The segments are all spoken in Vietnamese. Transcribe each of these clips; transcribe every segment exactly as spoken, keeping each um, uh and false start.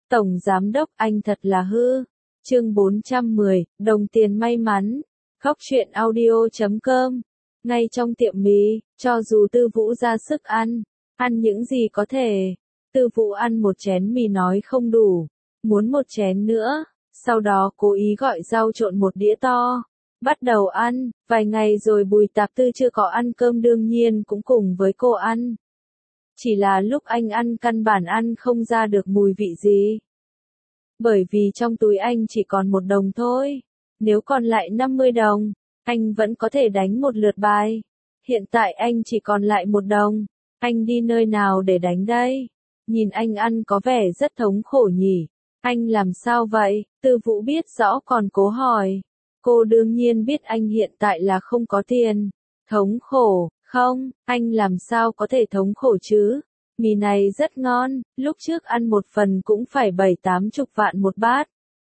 Tổng Giám Đốc anh thật là hư. Chương bốn trăm mười, đồng tiền may mắn. Khóc chuyện audio chấm com. Ngay trong tiệm mì, cho dù Tư Vũ ra sức ăn, ăn những gì có thể. Tư Vũ ăn một chén mì nói không đủ, muốn một chén nữa, sau đó cố ý gọi rau trộn một đĩa to. Bắt đầu ăn, vài ngày rồi Bùi Tạp Tư chưa có ăn cơm đương nhiên cũng cùng với cô ăn. Chỉ là lúc anh ăn căn bản ăn không ra được mùi vị gì. Bởi vì trong túi anh chỉ còn một đồng thôi. Nếu còn lại năm mươi đồng, anh vẫn có thể đánh một lượt bài. Hiện tại anh chỉ còn lại một đồng. Anh đi nơi nào để đánh đây? Nhìn anh ăn có vẻ rất thống khổ nhỉ. Anh làm sao vậy? Tư Vũ biết rõ còn cố hỏi. Cô đương nhiên biết anh hiện tại là không có tiền. Thống khổ, không, anh làm sao có thể thống khổ chứ? Mì này rất ngon, lúc trước ăn một phần cũng phải bảy tám chục vạn một bát.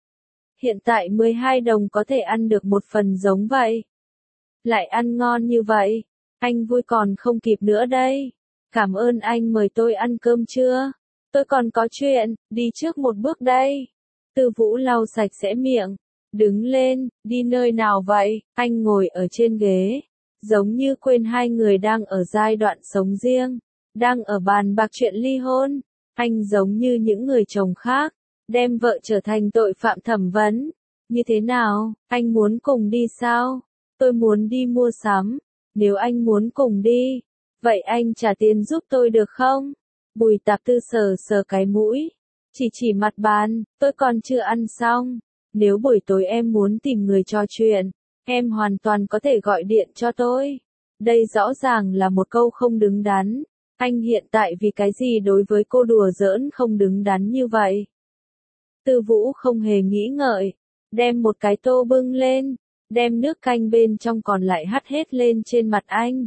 Hiện tại mười hai đồng có thể ăn được một phần giống vậy. Lại ăn ngon như vậy, anh vui còn không kịp nữa đây. Cảm ơn anh mời tôi ăn cơm trưa. Tôi còn có chuyện, đi trước một bước đây. Tư Vũ lau sạch sẽ miệng, đứng lên, đi nơi nào vậy? Anh ngồi ở trên ghế, giống như quên hai người đang ở giai đoạn sống riêng, đang ở bàn bạc chuyện ly hôn. Anh giống như những người chồng khác, đem vợ trở thành tội phạm thẩm vấn. Như thế nào, anh muốn cùng đi sao? Tôi muốn đi mua sắm. Nếu anh muốn cùng đi, vậy anh trả tiền giúp tôi được không? Bùi Tạp Tư sờ sờ cái mũi, chỉ chỉ mặt bàn, tôi còn chưa ăn xong. Nếu buổi tối em muốn tìm người trò chuyện, em hoàn toàn có thể gọi điện cho tôi. Đây rõ ràng là một câu không đứng đắn. Anh hiện tại vì cái gì đối với cô đùa giỡn không đứng đắn như vậy? Tư Vũ không hề nghĩ ngợi, đem một cái tô bưng lên, đem nước canh bên trong còn lại hắt hết lên trên mặt anh.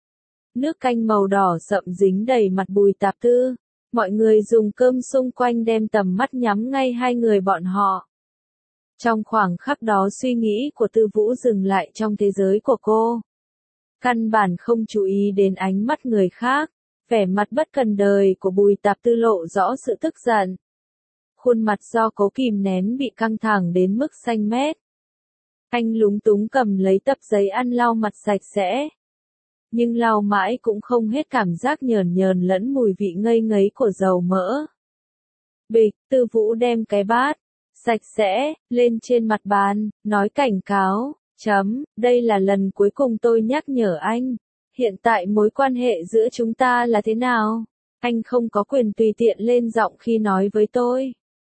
Nước canh màu đỏ sậm dính đầy mặt Bùi Tạp Tư. Mọi người dùng cơm xung quanh đem tầm mắt nhắm ngay hai người bọn họ. Trong khoảng khắc đó suy nghĩ của Tư Vũ dừng lại trong thế giới của cô. Căn bản không chú ý đến ánh mắt người khác. Vẻ mặt bất cần đời của Bùi Tạp Tư lộ rõ sự tức giận. Khuôn mặt do cố kìm nén bị căng thẳng đến mức xanh mét. Anh lúng túng cầm lấy tập giấy ăn lau mặt sạch sẽ. Nhưng lau mãi cũng không hết cảm giác nhờn nhờn lẫn mùi vị ngây ngấy của dầu mỡ. Bịch, Tư Vũ đem cái bát sạch sẽ lên trên mặt bàn, nói cảnh cáo, chấm, đây là lần cuối cùng tôi nhắc nhở anh. Hiện tại mối quan hệ giữa chúng ta là thế nào? Anh không có quyền tùy tiện lên giọng khi nói với tôi.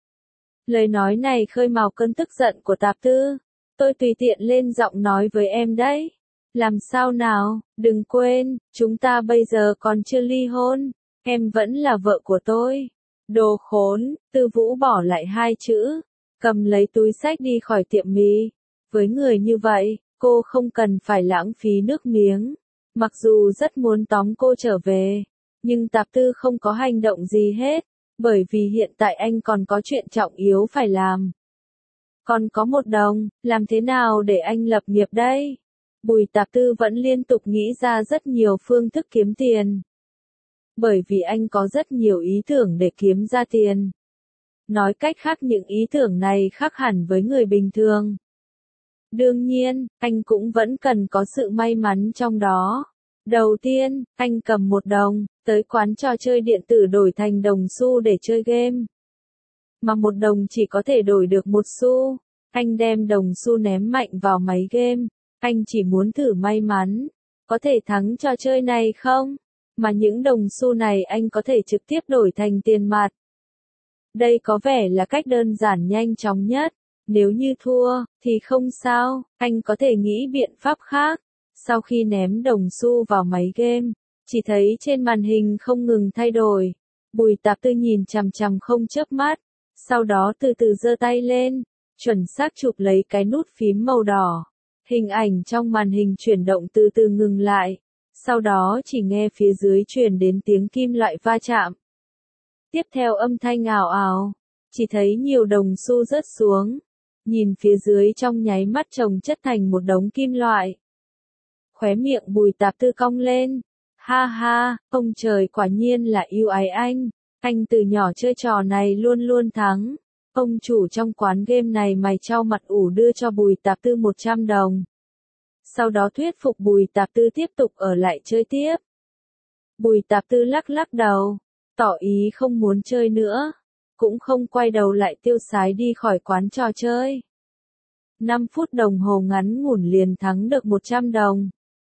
Lời nói này khơi mào cơn tức giận của Tạp Tư. Tôi tùy tiện lên giọng nói với em đấy. Làm sao nào, đừng quên, chúng ta bây giờ còn chưa ly hôn. Em vẫn là vợ của tôi. Đồ khốn, Tư Vũ bỏ lại hai chữ, cầm lấy túi xách đi khỏi tiệm mì. Với người như vậy, cô không cần phải lãng phí nước miếng. Mặc dù rất muốn tóm cô trở về, nhưng Tạp Tư không có hành động gì hết, bởi vì hiện tại anh còn có chuyện trọng yếu phải làm. Còn có một đồng, làm thế nào để anh lập nghiệp đây? Bùi Tạp Tư vẫn liên tục nghĩ ra rất nhiều phương thức kiếm tiền. Bởi vì anh có rất nhiều ý tưởng để kiếm ra tiền. Nói cách khác những ý tưởng này khác hẳn với người bình thường. Đương nhiên, anh cũng vẫn cần có sự may mắn trong đó. Đầu tiên, anh cầm một đồng, tới quán trò chơi điện tử đổi thành đồng xu để chơi game. Mà một đồng chỉ có thể đổi được một xu. Anh đem đồng xu ném mạnh vào máy game. Anh chỉ muốn thử may mắn. Có thể thắng trò chơi này không? Mà những đồng xu này anh có thể trực tiếp đổi thành tiền mặt. Đây có vẻ là cách đơn giản nhanh chóng nhất. Nếu như thua, thì không sao, anh có thể nghĩ biện pháp khác. Sau khi ném đồng xu vào máy game, chỉ thấy trên màn hình không ngừng thay đổi. Bùi Tạp Tư nhìn chằm chằm không chớp mắt, sau đó từ từ giơ tay lên, chuẩn xác chụp lấy cái nút phím màu đỏ. Hình ảnh trong màn hình chuyển động từ từ ngừng lại, sau đó chỉ nghe phía dưới truyền đến tiếng kim loại va chạm. Tiếp theo âm thanh ào ào, chỉ thấy nhiều đồng xu rớt xuống. Nhìn phía dưới trong nháy mắt chồng chất thành một đống kim loại. Khóe miệng Bùi Tạp Tư cong lên. Ha ha, ông trời quả nhiên là yêu ái anh. Anh từ nhỏ chơi trò này luôn luôn thắng. Ông chủ trong quán game này mày trao mặt ủ đưa cho Bùi Tạp Tư một trăm đồng. Sau đó thuyết phục Bùi Tạp Tư tiếp tục ở lại chơi tiếp. Bùi Tạp Tư lắc lắc đầu, tỏ ý không muốn chơi nữa, cũng không quay đầu lại tiêu sái đi khỏi quán trò chơi. năm phút đồng hồ ngắn ngủn liền thắng được một trăm đồng.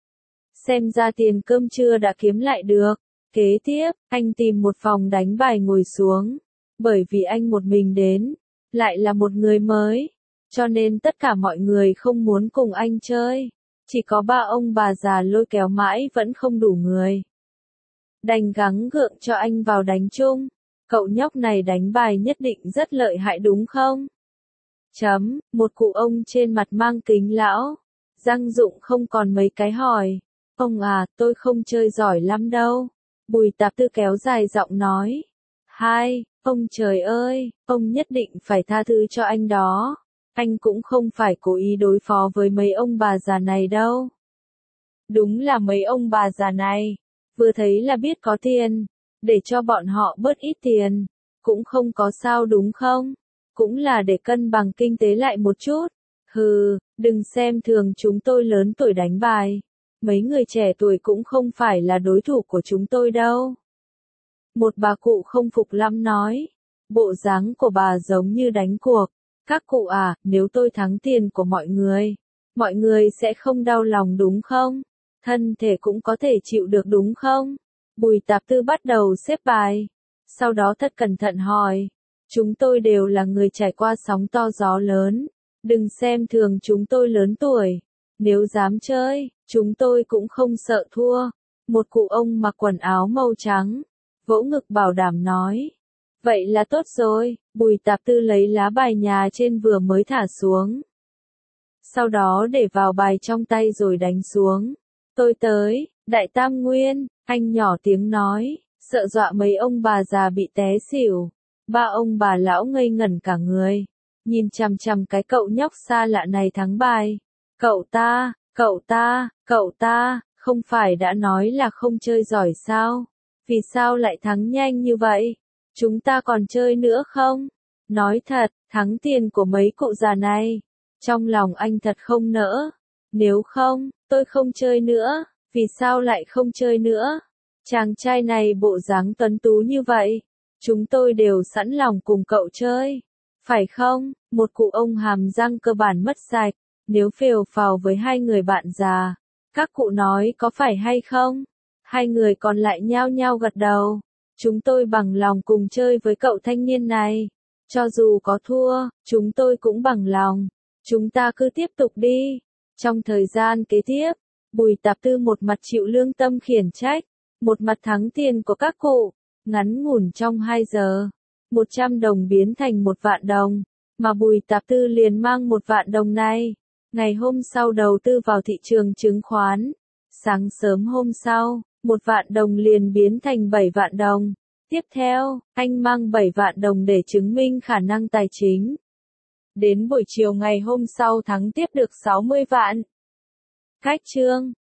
Xem ra tiền cơm trưa đã kiếm lại được. Kế tiếp, anh tìm một phòng đánh bài ngồi xuống. Bởi vì anh một mình đến, lại là một người mới, cho nên tất cả mọi người không muốn cùng anh chơi. Chỉ có ba ông bà già lôi kéo mãi vẫn không đủ người. Đành gắng gượng cho anh vào đánh chung. Cậu nhóc này đánh bài nhất định rất lợi hại đúng không? Chấm, một cụ ông trên mặt mang kính lão. Răng rụng không còn mấy cái hỏi. Ông à, tôi không chơi giỏi lắm đâu. Bùi Tạp Tư kéo dài giọng nói. Hai, ông trời ơi, ông nhất định phải tha thứ cho anh đó. Anh cũng không phải cố ý đối phó với mấy ông bà già này đâu. Đúng là mấy ông bà già này, vừa thấy là biết có tiền, để cho bọn họ bớt ít tiền, cũng không có sao đúng không? Cũng là để cân bằng kinh tế lại một chút. Hừ, đừng xem thường chúng tôi lớn tuổi đánh bài. Mấy người trẻ tuổi cũng không phải là đối thủ của chúng tôi đâu. Một bà cụ không phục lắm nói. Bộ dáng của bà giống như đánh cuộc. Các cụ à, nếu tôi thắng tiền của mọi người, mọi người sẽ không đau lòng đúng không? Thân thể cũng có thể chịu được đúng không? Bùi Tạp Tư bắt đầu xếp bài. Sau đó thật cẩn thận hỏi. Chúng tôi đều là người trải qua sóng to gió lớn. Đừng xem thường chúng tôi lớn tuổi. Nếu dám chơi, chúng tôi cũng không sợ thua. Một cụ ông mặc quần áo màu trắng, vỗ ngực bảo đảm nói. Vậy là tốt rồi, Bùi Tạp Tư lấy lá bài nhà trên vừa mới thả xuống. Sau đó để vào bài trong tay rồi đánh xuống. Tôi tới, Đại Tam Nguyên, anh nhỏ tiếng nói, sợ dọa mấy ông bà già bị té xỉu. Ba ông bà lão ngây ngẩn cả người, nhìn chằm chằm cái cậu nhóc xa lạ này thắng bài. Cậu ta, cậu ta, cậu ta, không phải đã nói là không chơi giỏi sao? Vì sao lại thắng nhanh như vậy? Chúng ta còn chơi nữa không? Nói thật, thắng tiền của mấy cụ già này. Trong lòng anh thật không nỡ. Nếu không, tôi không chơi nữa. Vì sao lại không chơi nữa? Chàng trai này bộ dáng tuấn tú như vậy. Chúng tôi đều sẵn lòng cùng cậu chơi. Phải không? Một cụ ông hàm răng cơ bản mất sạch. Nếu phều phào với hai người bạn già. Các cụ nói có phải hay không? Hai người còn lại nhao nhao gật đầu. Chúng tôi bằng lòng cùng chơi với cậu thanh niên này. Cho dù có thua, chúng tôi cũng bằng lòng. Chúng ta cứ tiếp tục đi. Trong thời gian kế tiếp, Bùi Tạp Tư một mặt chịu lương tâm khiển trách, một mặt thắng tiền của các cụ. Ngắn ngủn trong hai giờ, một trăm đồng biến thành một vạn đồng, mà Bùi Tạp Tư liền mang một vạn đồng này. Ngày hôm sau đầu tư vào thị trường chứng khoán. Sáng sớm hôm sau, một vạn đồng liền biến thành bảy vạn đồng. Tiếp theo, anh mang bảy vạn đồng để chứng minh khả năng tài chính. Đến buổi chiều ngày hôm sau thắng tiếp được sáu mươi vạn. Cách chương